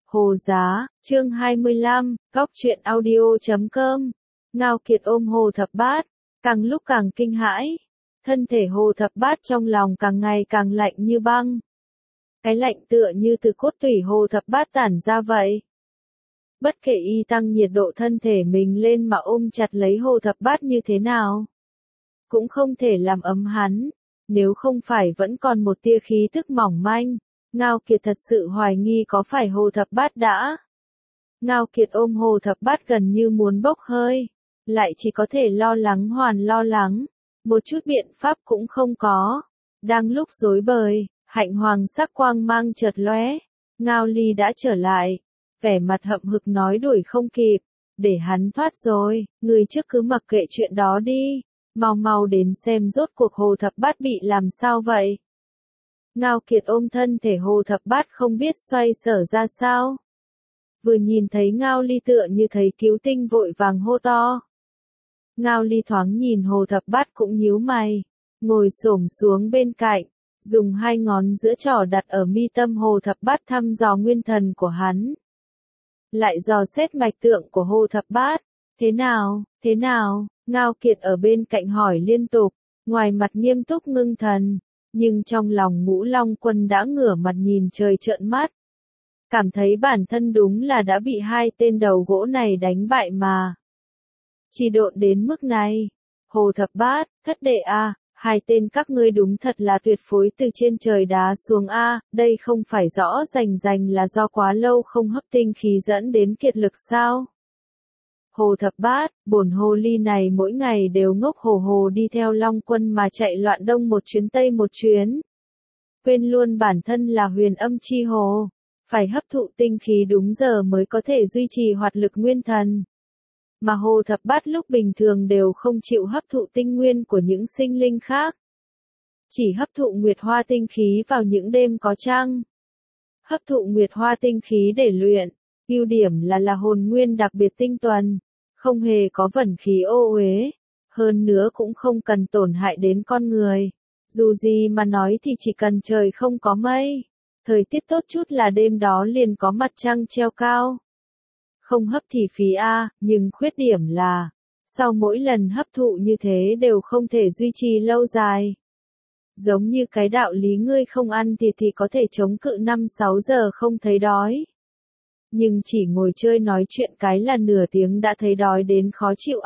Hồ Giá, chương 25, góc truyện audio.com. Ngao Kiệt ôm Hồ Thập Bát, càng lúc càng kinh hãi. Thân thể Hồ Thập Bát trong lòng càng ngày càng lạnh như băng. Cái lạnh tựa như từ cốt tủy Hồ Thập Bát tản ra vậy. Bất kể y tăng nhiệt độ thân thể mình lên mà ôm chặt lấy Hồ Thập Bát như thế nào, cũng không thể làm ấm hắn, nếu không phải vẫn còn một tia khí thức mỏng manh. Ngao Kiệt thật sự hoài nghi có phải Hồ Thập Bát đã. Ngao Kiệt ôm Hồ Thập Bát gần như muốn bốc hơi, lại chỉ có thể lo lắng hoàn lo lắng, một chút biện pháp cũng không có. Đang lúc rối bời, hạnh hoàng sắc quang mang chợt lóe, Ngao Ly đã trở lại, vẻ mặt hậm hực nói đuổi không kịp, để hắn thoát rồi, người trước cứ mặc kệ chuyện đó đi, mau mau đến xem rốt cuộc Hồ Thập Bát bị làm sao vậy. Ngao Kiệt ôm thân thể Hồ Thập Bát không biết xoay sở ra sao. Vừa nhìn thấy Ngao Ly tựa như thấy cứu tinh vội vàng hô to. Ngao Ly thoáng nhìn Hồ Thập Bát cũng nhíu mày, ngồi xổm xuống bên cạnh, dùng hai ngón giữa trỏ đặt ở mi tâm Hồ Thập Bát thăm dò nguyên thần của hắn. Lại dò xét mạch tượng của Hồ Thập Bát. Thế nào, Ngao Kiệt ở bên cạnh hỏi liên tục, ngoài mặt nghiêm túc ngưng thần. Nhưng trong lòng Ngũ Long Quân đã ngửa mặt nhìn trời trợn mắt. Cảm thấy bản thân đúng là đã bị hai tên đầu gỗ này đánh bại mà. Chỉ độn đến mức này. Hồ Thập Bát, Thất Đệ a, hai tên các ngươi đúng thật là tuyệt phối từ trên trời đá xuống a, đây không phải rõ rành là do quá lâu không hấp tinh khí dẫn đến kiệt lực sao? Hồ Thập Bát, bổn hồ ly này mỗi ngày đều ngốc hồ đi theo Long Quân mà chạy loạn đông một chuyến tây một chuyến. Quên luôn bản thân là huyền âm chi hồ, phải hấp thụ tinh khí đúng giờ mới có thể duy trì hoạt lực nguyên thần. Mà Hồ Thập Bát lúc bình thường đều không chịu hấp thụ tinh nguyên của những sinh linh khác. Chỉ hấp thụ nguyệt hoa tinh khí vào những đêm có trăng. Hấp thụ nguyệt hoa tinh khí để luyện, ưu điểm là hồn nguyên đặc biệt tinh tuần. Không hề có vẩn khí ô uế, hơn nữa cũng không cần tổn hại đến con người. Dù gì mà nói thì chỉ cần trời không có mây, thời tiết tốt chút là đêm đó liền có mặt trăng treo cao. Không hấp thì phí nhưng khuyết điểm là, sau mỗi lần hấp thụ như thế đều không thể duy trì lâu dài. Giống như cái đạo lý ngươi không ăn thì có thể chống cự 5-6 giờ không thấy đói. Nhưng chỉ ngồi chơi nói chuyện cái là nửa tiếng đã thấy đói đến khó chịu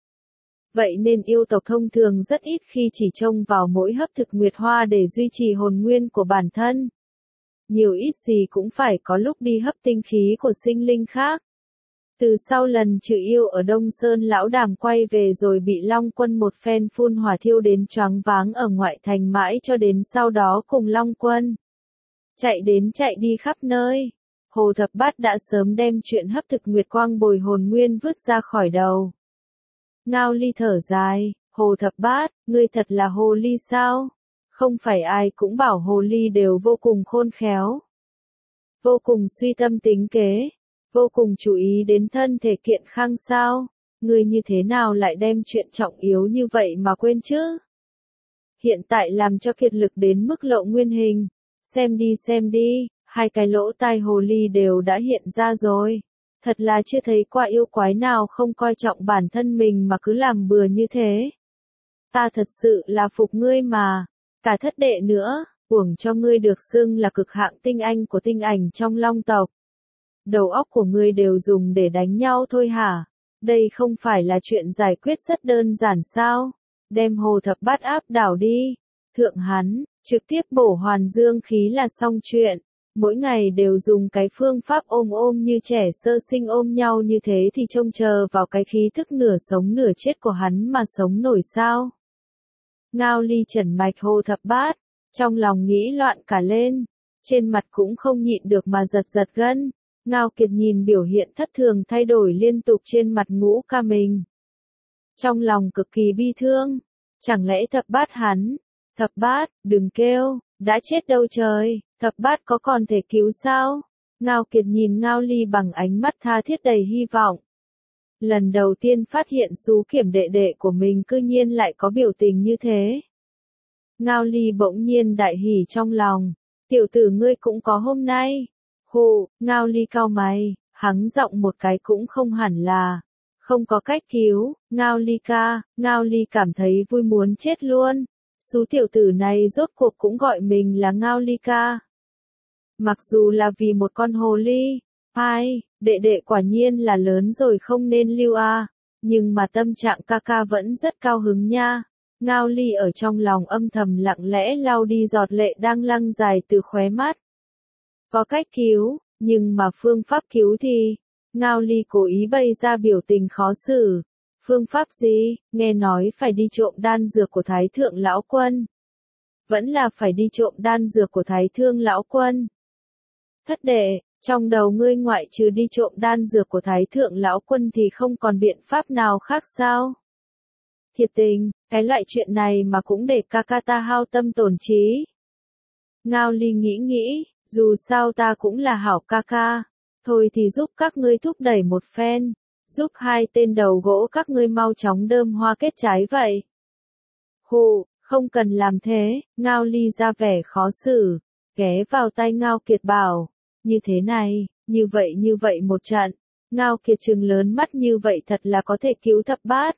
Vậy nên yêu tộc thông thường rất ít khi chỉ trông vào mỗi hấp thực nguyệt hoa để duy trì hồn nguyên của bản thân. Nhiều ít gì cũng phải có lúc đi hấp tinh khí của sinh linh khác. Từ sau lần trừ yêu ở Đông Sơn Lão Đàm quay về rồi bị Long Quân một phen phun hỏa thiêu đến choáng váng ở ngoại thành mãi cho đến sau đó cùng Long Quân chạy đi khắp nơi. Hồ Thập Bát đã sớm đem chuyện hấp thực nguyệt quang bồi hồn nguyên vứt ra khỏi đầu. Ngao Ly thở dài, Hồ Thập Bát, ngươi thật là hồ ly sao? Không phải ai cũng bảo hồ ly đều vô cùng khôn khéo, vô cùng suy tâm tính kế, vô cùng chú ý đến thân thể kiện khang sao? Ngươi như thế nào lại đem chuyện trọng yếu như vậy mà quên chứ? Hiện tại làm cho kiệt lực đến mức lộ nguyên hình, xem đi. Hai cái lỗ tai hồ ly đều đã hiện ra rồi. Thật là chưa thấy qua yêu quái nào không coi trọng bản thân mình mà cứ làm bừa như thế. Ta thật sự là phục ngươi mà. Cả Thất Đệ nữa, uổng cho ngươi được xưng là cực hạng tinh anh của tinh ảnh trong Long tộc. Đầu óc của ngươi đều dùng để đánh nhau thôi hả? Đây không phải là chuyện giải quyết rất đơn giản sao? Đem Hồ Thập Bát áp đảo đi. Thượng hắn, trực tiếp bổ hoàn dương khí là xong chuyện. Mỗi ngày đều dùng cái phương pháp ôm như trẻ sơ sinh ôm nhau như thế thì trông chờ vào cái khí thức nửa sống nửa chết của hắn mà sống nổi sao? Ngao Ly trần mạch Hồ Thập Bát, trong lòng nghĩ loạn cả lên, trên mặt cũng không nhịn được mà giật gân. Ngao Kiệt nhìn biểu hiện thất thường thay đổi liên tục trên mặt Ngũ ca mình. Trong lòng cực kỳ bi thương, chẳng lẽ Thập Bát hắn? Thập Bát, đừng kêu, đã chết đâu trời. Thập Bát có còn thể cứu sao? Ngao Kiệt nhìn Ngao Ly bằng ánh mắt tha thiết đầy hy vọng. Lần đầu tiên phát hiện Sú Kiểm đệ đệ của mình cư nhiên lại có biểu tình như thế. Ngao Ly bỗng nhiên đại hỉ trong lòng. Tiểu tử ngươi cũng có hôm nay. Hù, Ngao Ly cau mày, hắng giọng một cái cũng không hẳn là. Không có cách cứu, Ngao Ly ca, Ngao Ly cảm thấy vui muốn chết luôn. Sú tiểu tử này rốt cuộc cũng gọi mình là Ngao Ly ca. Mặc dù là vì một con hồ ly. Ai, đệ đệ quả nhiên là lớn rồi không nên lưu a. Nhưng mà tâm trạng ca ca vẫn rất cao hứng nha. Ngao Ly ở trong lòng âm thầm lặng lẽ lau đi giọt lệ đang lăn dài từ khóe mắt. Có cách cứu, nhưng mà phương pháp cứu thì... Ngao Ly cố ý bày ra biểu tình khó xử. Phương pháp gì, nghe nói phải đi trộm đan dược của Thái Thượng Lão Quân. Vẫn là phải đi trộm đan dược của Thái Thương Lão Quân. Thất đệ, trong đầu ngươi ngoại trừ đi trộm đan dược của Thái Thượng Lão Quân thì không còn biện pháp nào khác sao? Thiệt tình, cái loại chuyện này mà cũng để ca ca ta hao tâm tổn trí. Ngao Ly nghĩ, dù sao ta cũng là hảo ca ca. Thôi thì giúp các ngươi thúc đẩy một phen, giúp hai tên đầu gỗ các ngươi mau chóng đơm hoa kết trái vậy. Hù, không cần làm thế, Ngao Ly ra vẻ khó xử, ghé vào tai Ngao Kiệt bảo, như thế này, như vậy một trận, Ngao Kiệt trừng lớn mắt như vậy thật là có thể cứu thập bát.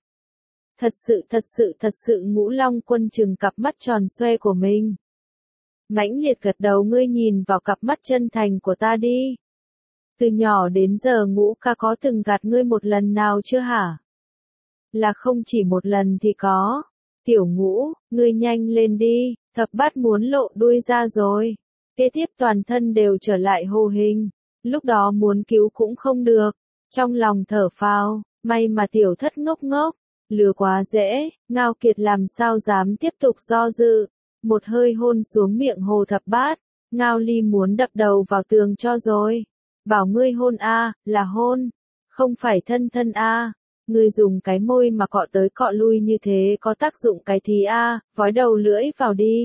Thật sự Ngũ Long Quân trừng cặp mắt tròn xoe của mình. Mãnh liệt gật đầu, ngươi nhìn vào cặp mắt chân thành của ta đi. Từ nhỏ đến giờ Ngũ ca có từng gạt ngươi một lần nào chưa hả? Là không chỉ một lần thì có. Tiểu Ngũ, ngươi nhanh lên đi, thập bát muốn lộ đuôi ra rồi. Kế tiếp toàn thân đều trở lại hồ hình. Lúc đó muốn cứu cũng không được. Trong lòng thở phào, may mà tiểu thất ngốc, lừa quá dễ, Ngao Kiệt làm sao dám tiếp tục do dự. Một hơi hôn xuống miệng Hồ Thập Bát, Ngao Ly muốn đập đầu vào tường cho rồi. Bảo ngươi hôn a, là hôn, không phải thân a. Ngươi dùng cái môi mà cọ tới cọ lui như thế có tác dụng cái thì a, vói đầu lưỡi vào đi.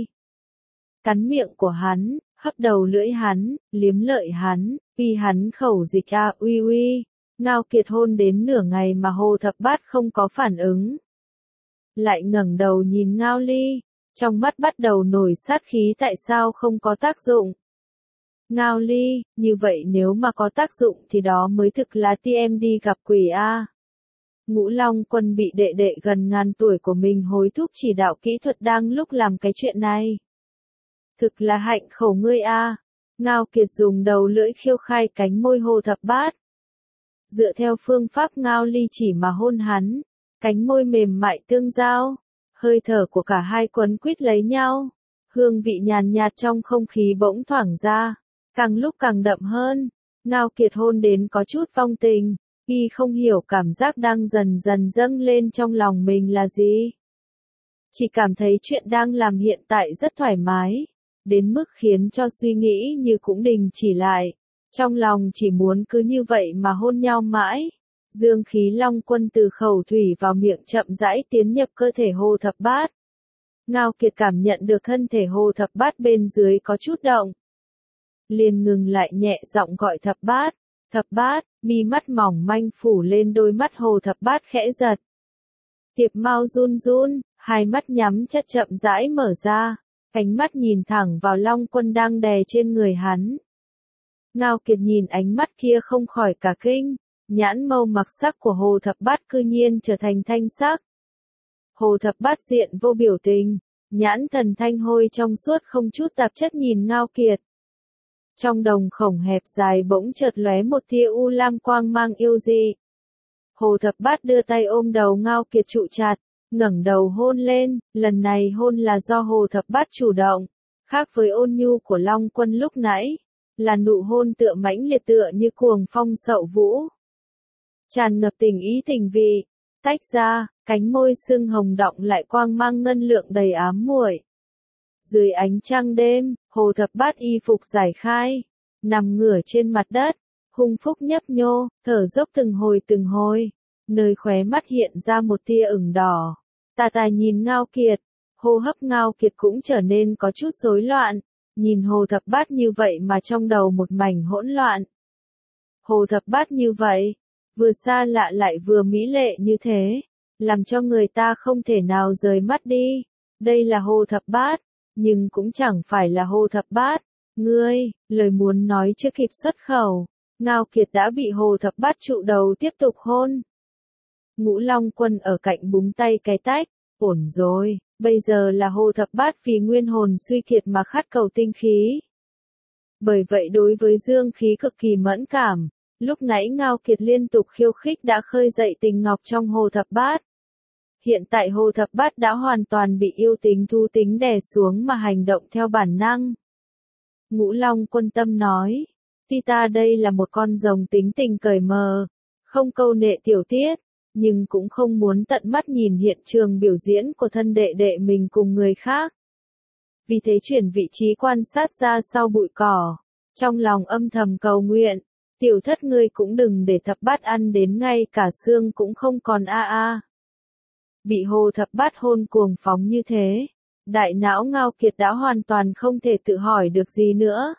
Cắn miệng của hắn, hấp đầu lưỡi hắn, liếm lợi hắn, uy hắn khẩu dịch a, uy. Ngao Kiệt hôn đến nửa ngày mà Hồ Thập Bát không có phản ứng. Lại ngẩng đầu nhìn Ngao Ly, trong mắt bắt đầu nổi sát khí, tại sao không có tác dụng. Ngao Ly, như vậy nếu mà có tác dụng thì đó mới thực là TM đi gặp quỷ a. Ngũ Long Quân bị đệ đệ gần ngàn tuổi của mình hối thúc chỉ đạo kỹ thuật đang lúc làm cái chuyện này. Thực là hạnh khẩu ngươi a. Ngao Kiệt dùng đầu lưỡi khiêu khai cánh môi Hồ Thập Bát. Dựa theo phương pháp Ngao Ly chỉ mà hôn hắn, cánh môi mềm mại tương giao, hơi thở của cả hai quấn quýt lấy nhau, hương vị nhàn nhạt trong không khí bỗng thoảng ra, càng lúc càng đậm hơn. Ngao Kiệt hôn đến có chút vong tình, y không hiểu cảm giác đang dần dần dâng lên trong lòng mình là gì. Chỉ cảm thấy chuyện đang làm hiện tại rất thoải mái, đến mức khiến cho suy nghĩ như cũng đình chỉ lại. Trong lòng chỉ muốn cứ như vậy mà hôn nhau mãi. Dương khí Long Quân từ khẩu thủy vào miệng chậm rãi tiến nhập cơ thể Hồ Thập Bát. Ngao Kiệt cảm nhận được thân thể Hồ Thập Bát bên dưới có chút động. Liền ngừng lại nhẹ giọng gọi Thập Bát. Thập Bát, mi mắt mỏng manh phủ lên đôi mắt Hồ Thập Bát khẽ giật. Tiệp Mao run, hai mắt nhắm chặt chậm rãi mở ra, ánh mắt nhìn thẳng vào Long Quân đang đè trên người hắn. Ngao Kiệt nhìn ánh mắt kia không khỏi cả kinh, nhãn mâu mặc sắc của Hồ Thập Bát cư nhiên trở thành thanh sắc. Hồ Thập Bát diện vô biểu tình, nhãn thần thanh hôi trong suốt không chút tạp chất nhìn Ngao Kiệt. Trong đồng khổng hẹp dài bỗng chợt lóe một tia u lam quang mang yêu dị. Hồ Thập Bát đưa tay ôm đầu Ngao Kiệt trụ chặt, ngẩng đầu hôn lên, lần này hôn là do Hồ Thập Bát chủ động, khác với ôn nhu của Long Quân lúc nãy, là nụ hôn tựa mãnh liệt tựa như cuồng phong sậu vũ. Tràn ngập tình ý tình vị, tách ra, cánh môi sưng hồng đọng lại quang mang ngân lượng đầy ám muội. Dưới ánh trăng đêm, Hồ Thập Bát y phục giải khai, nằm ngửa trên mặt đất, hung phúc nhấp nhô, thở dốc từng hồi, nơi khóe mắt hiện ra một tia ửng đỏ. Ta nhìn Ngao Kiệt, hô hấp Ngao Kiệt cũng trở nên có chút rối loạn, nhìn Hồ Thập Bát như vậy mà trong đầu một mảnh hỗn loạn. Hồ Thập Bát như vậy, vừa xa lạ lại vừa mỹ lệ như thế, làm cho người ta không thể nào rời mắt đi. Đây là Hồ Thập Bát, nhưng cũng chẳng phải là Hồ Thập Bát, Ngươi, lời muốn nói chưa kịp xuất khẩu, Ngao Kiệt đã bị Hồ Thập Bát trụ đầu tiếp tục hôn. Ngũ Long Quân ở cạnh búng tay cái tách, ổn rồi, bây giờ là Hồ Thập Bát vì nguyên hồn suy kiệt mà khát cầu tinh khí. Bởi vậy đối với dương khí cực kỳ mẫn cảm, lúc nãy Ngao Kiệt liên tục khiêu khích đã khơi dậy tình ngọc trong Hồ Thập Bát. Hiện tại Hồ Thập Bát đã hoàn toàn bị yêu tính thú tính đè xuống mà hành động theo bản năng. Ngũ Long Quân tâm nói, tuy ta đây là một con rồng tính tình cởi mờ, không câu nệ tiểu tiết, nhưng cũng không muốn tận mắt nhìn hiện trường biểu diễn của thân đệ đệ mình cùng người khác. Vì thế chuyển vị trí quan sát ra sau bụi cỏ, trong lòng âm thầm cầu nguyện, tiểu thất ngươi cũng đừng để Thập Bát ăn đến ngay cả xương cũng không còn a. Bị Hồ Thập Bát hôn cuồng phóng như thế, đại não Ngao Kiệt đã hoàn toàn không thể tự hỏi được gì nữa.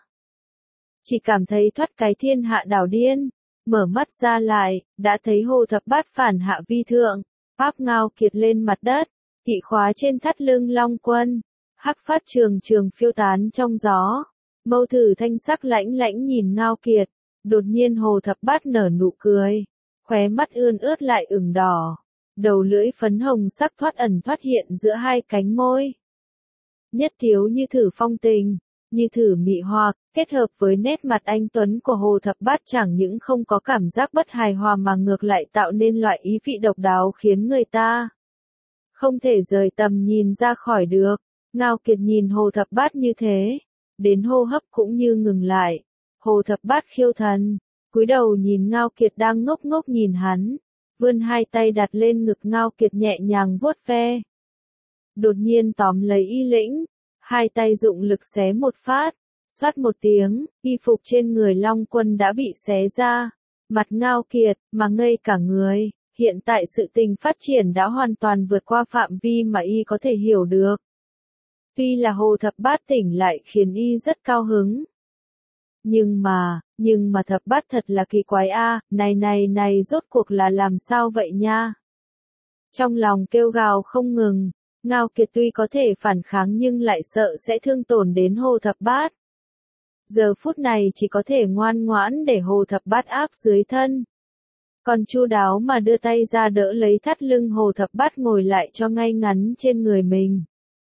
Chỉ cảm thấy thoát cái thiên hạ đảo điên, mở mắt ra lại, đã thấy Hồ Thập Bát phản hạ vi thượng, áp Ngao Kiệt lên mặt đất, kỵ khóa trên thắt lưng Long Quân, hắc phát trường trường phiêu tán trong gió. Mâu thử thanh sắc lãnh lãnh nhìn Ngao Kiệt, đột nhiên Hồ Thập Bát nở nụ cười, khóe mắt ươn ướt lại ửng đỏ, đầu lưỡi phấn hồng sắc thoát ẩn thoát hiện giữa hai cánh môi. Nhất thiếu như thử phong tình, như thử mị hoặc, kết hợp với nét mặt anh tuấn của Hồ Thập Bát chẳng những không có cảm giác bất hài hòa mà ngược lại tạo nên loại ý vị độc đáo khiến người ta không thể rời tầm nhìn ra khỏi được. Ngao Kiệt nhìn Hồ Thập Bát như thế, đến hô hấp cũng như ngừng lại. Hồ Thập Bát khiêu thần, cúi đầu nhìn Ngao Kiệt đang ngốc ngốc nhìn hắn, vươn hai tay đặt lên ngực Ngao Kiệt nhẹ nhàng vuốt ve. Đột nhiên tóm lấy y lĩnh, hai tay dụng lực xé một phát, xoát một tiếng, y phục trên người Long Quân đã bị xé ra. Mặt Ngao Kiệt, mà ngây cả người, hiện tại sự tình phát triển đã hoàn toàn vượt qua phạm vi mà y có thể hiểu được. Tuy là Hồ Thập Bát tỉnh lại khiến y rất cao hứng. Nhưng mà Thập Bát thật là kỳ quái a, này rốt cuộc là làm sao vậy nha? Trong lòng kêu gào không ngừng, Ngao Kiệt tuy có thể phản kháng nhưng lại sợ sẽ thương tổn đến Hồ Thập Bát. Giờ phút này chỉ có thể ngoan ngoãn để Hồ Thập Bát áp dưới thân. Còn chu đáo mà đưa tay ra đỡ lấy thắt lưng Hồ Thập Bát ngồi lại cho ngay ngắn trên người mình.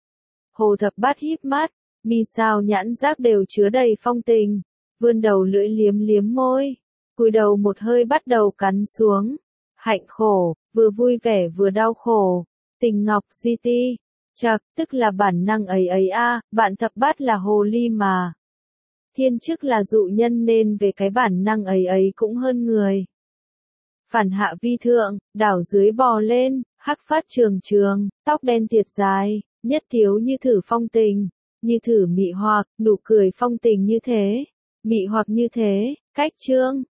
Hồ Thập Bát híp mắt, mi sao nhãn giác đều chứa đầy phong tình, vươn đầu lưỡi liếm liếm môi, cúi đầu một hơi bắt đầu cắn xuống. Hạnh khổ, vừa vui vẻ vừa đau khổ, tình ngọc di ti, chạc, tức là bản năng ấy ấy a, bạn Thập Bát là hồ ly mà. Thiên chức là dụ nhân nên về cái bản năng ấy ấy cũng hơn người. Phản hạ vi thượng, đảo dưới bò lên, hắc phát trường trường, tóc đen tiệt dài, nhất thiếu như thử phong tình, như thử mị hoặc, nụ cười phong tình như thế, mị hoặc như thế, cách trương,